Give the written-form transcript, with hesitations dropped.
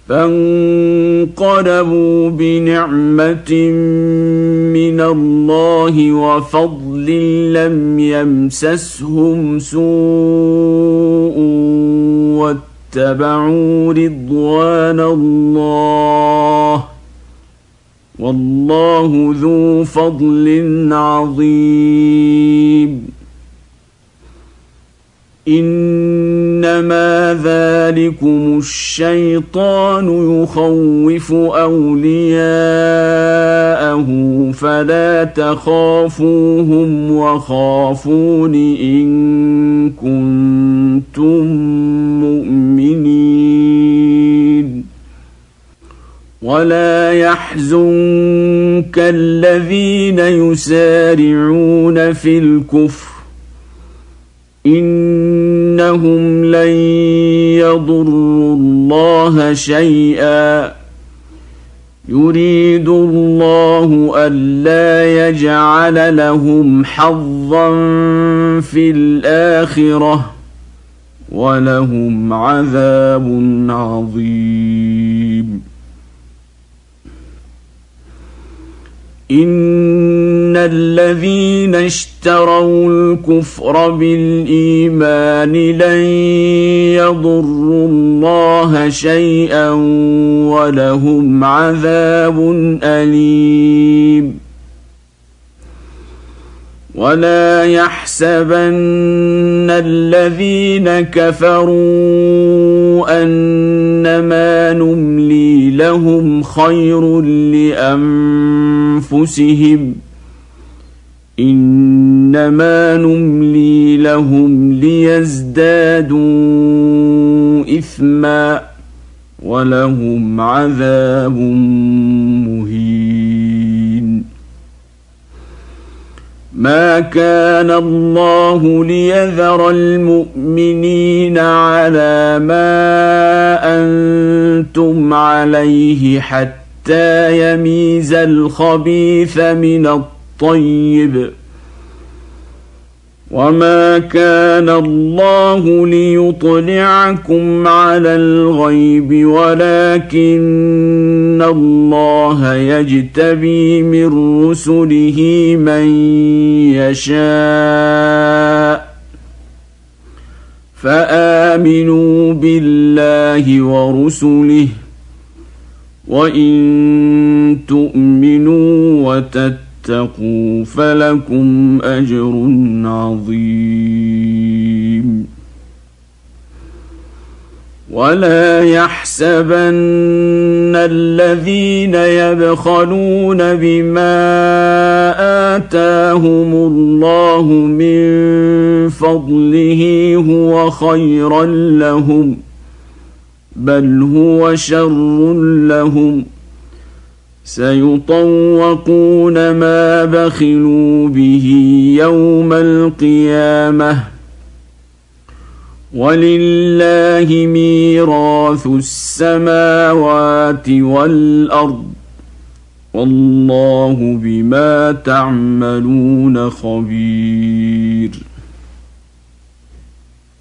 فانقلبوا بنعمة من الله وفضل لم يمسسهم سوء واتبعوا رضوان الله والله ذو فضل عظيم. إنما ذلكم الشيطان يخوف أولياءه فلا تخافوهم وخافون إن كنتم مؤمنين. ولا يحزنك الذين يسارعون في الكفر إنهم لن يضروا الله شيئا يريد الله ألا يجعل لهم حظا في الآخرة ولهم عذاب عظيم. إن الذين اشتروا الكفر بالإيمان لن يضروا الله شيئا ولهم عذاب أليم. ولا يحسبن الذين كفروا أنما نملي لهم خير لأنفسهم إنما نملي لهم ليزدادوا إثما ولهم عذاب مهين. ما كان الله ليذر المؤمنين على ما أنتم عليه حتى يميز الخبيث من الطيب وما كان الله ليطلعكم على الغيب ولكن الله يجتبي من رسله من يشاء فآمنوا بالله ورسله وإن تؤمنوا وتتقوا فلكم أجر عظيم. ولا يحسبن الذين يبخلون بما آتاهم الله من فضله هو خيرا لهم بل هو شر لهم سيطوقون ما بخلوا به يوم القيامة ولله ميراث السماوات والأرض والله بما تعملون خبير.